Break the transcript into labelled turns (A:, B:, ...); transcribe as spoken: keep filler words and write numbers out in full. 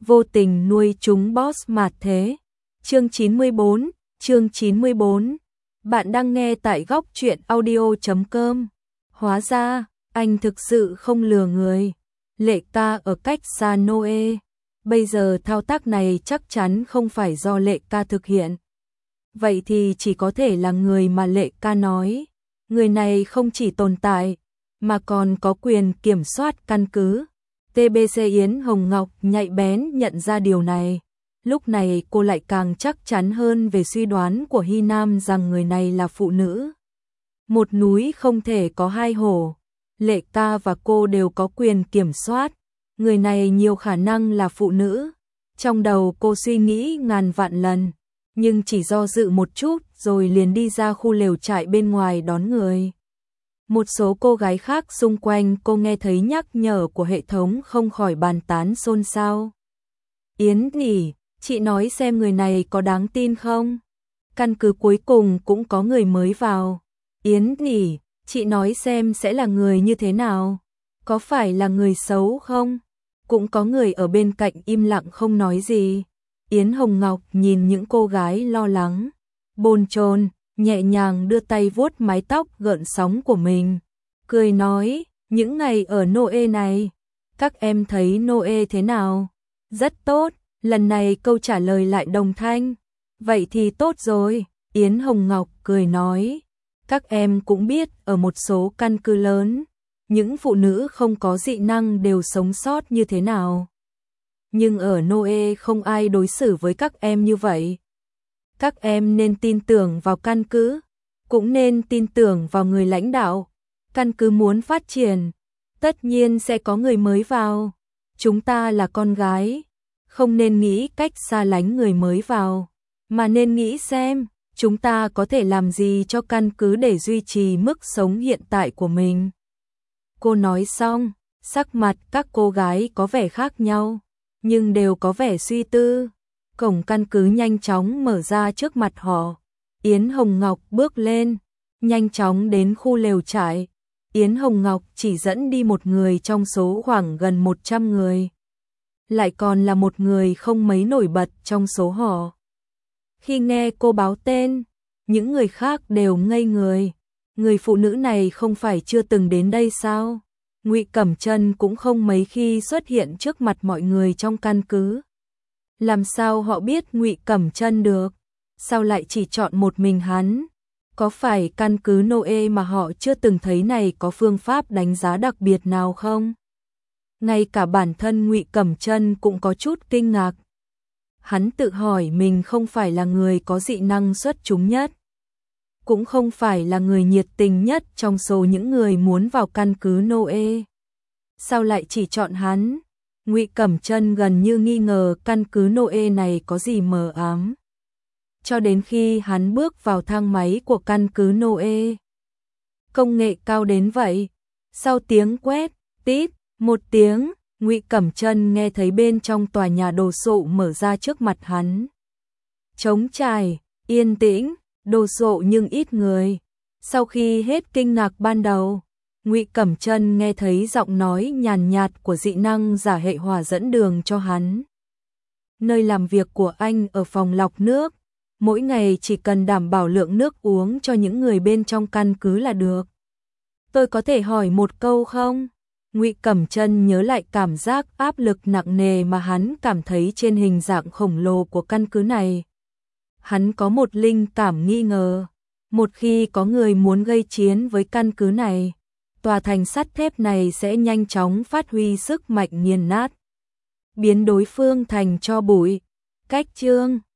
A: vô tình nuôi chúng boss mà thế. Chương chín mươi bốn, chương chín mươi bốn. Bạn đang nghe tại góc truyện audio chấm com. Hóa ra, anh thực sự không lừa người. Lệ ca ở cách xa Noe. Bây giờ thao tác này chắc chắn không phải do Lệ ca thực hiện. Vậy thì chỉ có thể là người mà Lệ ca nói. Người này không chỉ tồn tại, mà còn có quyền kiểm soát căn cứ. tê bê xê Yến Hồng Ngọc nhạy bén nhận ra điều này. Lúc này cô lại càng chắc chắn hơn về suy đoán của Hy Nam rằng người này là phụ nữ. Một núi không thể có hai hổ. Lệ ca và cô đều có quyền kiểm soát. Người này nhiều khả năng là phụ nữ. Trong đầu cô suy nghĩ ngàn vạn lần, nhưng chỉ do dự một chút rồi liền đi ra khu lều trại bên ngoài đón người. Một số cô gái khác xung quanh cô nghe thấy nhắc nhở của hệ thống không khỏi bàn tán xôn xao. Yến nhỉ, chị nói xem người này có đáng tin không? Căn cứ cuối cùng cũng có người mới vào. Yến nhỉ, chị nói xem sẽ là người như thế nào? Có phải là người xấu không? Cũng có người ở bên cạnh im lặng không nói gì. Yến Hồng Ngọc nhìn những cô gái lo lắng, bồn chồn, nhẹ nhàng đưa tay vuốt mái tóc gợn sóng của mình, cười nói, những ngày ở Noe này, các em thấy Noe thế nào? Rất tốt, lần này câu trả lời lại đồng thanh. Vậy thì tốt rồi, Yến Hồng Ngọc cười nói, các em cũng biết ở một số căn cứ lớn, những phụ nữ không có dị năng đều sống sót như thế nào. Nhưng ở Noe không ai đối xử với các em như vậy. Các em nên tin tưởng vào căn cứ, cũng nên tin tưởng vào người lãnh đạo. Căn cứ muốn phát triển, tất nhiên sẽ có người mới vào. Chúng ta là con gái, không nên nghĩ cách xa lánh người mới vào, mà nên nghĩ xem chúng ta có thể làm gì cho căn cứ để duy trì mức sống hiện tại của mình. Cô nói xong, sắc mặt các cô gái có vẻ khác nhau, nhưng đều có vẻ suy tư. Cổng căn cứ nhanh chóng mở ra trước mặt họ. Yến Hồng Ngọc bước lên, nhanh chóng đến khu lều trại. Yến Hồng Ngọc chỉ dẫn đi một người trong số khoảng gần một trăm người. Lại còn là một người không mấy nổi bật trong số họ. Khi nghe cô báo tên, những người khác đều ngây người. Người phụ nữ này không phải chưa từng đến đây sao? Ngụy Cẩm Trân cũng không mấy khi xuất hiện trước mặt mọi người trong căn cứ. Làm sao họ biết Ngụy Cẩm Trân được? Sao lại chỉ chọn một mình hắn? Có phải căn cứ Noe mà họ chưa từng thấy này có phương pháp đánh giá đặc biệt nào không? Ngay cả bản thân Ngụy Cẩm Trân cũng có chút kinh ngạc. Hắn tự hỏi mình không phải là người có dị năng xuất chúng nhất, cũng không phải là người nhiệt tình nhất trong số những người muốn vào căn cứ Noe. Sao lại chỉ chọn hắn? Ngụy Cẩm Trân gần như nghi ngờ căn cứ Noe này có gì mờ ám. Cho đến khi hắn bước vào thang máy của căn cứ Noe. Công nghệ cao đến vậy. Sau tiếng quét, tít, một tiếng, Ngụy Cẩm Trân nghe thấy bên trong tòa nhà đồ sộ mở ra trước mặt hắn. Trống trải, yên tĩnh, đồ sộ nhưng ít người. Sau khi hết kinh ngạc ban đầu, Ngụy Cẩm Trân nghe thấy giọng nói nhàn nhạt của dị năng giả hệ hỏa dẫn đường cho hắn. Nơi làm việc của anh ở phòng lọc nước, mỗi ngày chỉ cần đảm bảo lượng nước uống cho những người bên trong căn cứ là được. Tôi có thể hỏi một câu không? Ngụy Cẩm Trân nhớ lại cảm giác áp lực nặng nề mà hắn cảm thấy trên hình dạng khổng lồ của căn cứ này. Hắn có một linh cảm nghi ngờ, một khi có người muốn gây chiến với căn cứ này, tòa thành sắt thép này sẽ nhanh chóng phát huy sức mạnh nghiền nát, biến đối phương thành tro bụi. Cách chương